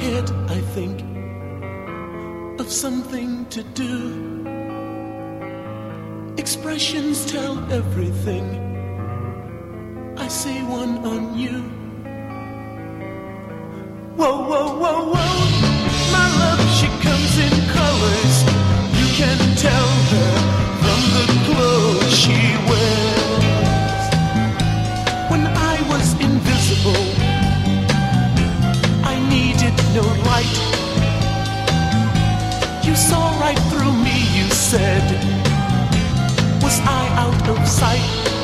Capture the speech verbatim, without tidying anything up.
head, I think of something to do. Expressions tell everything. I see one on you. Whoa, whoa, whoa, whoa. My love, she comes in colors. You can tell her from the clothes she wears. When I was invisible, I needed no light. You saw right through me, you said. Was I out of sight?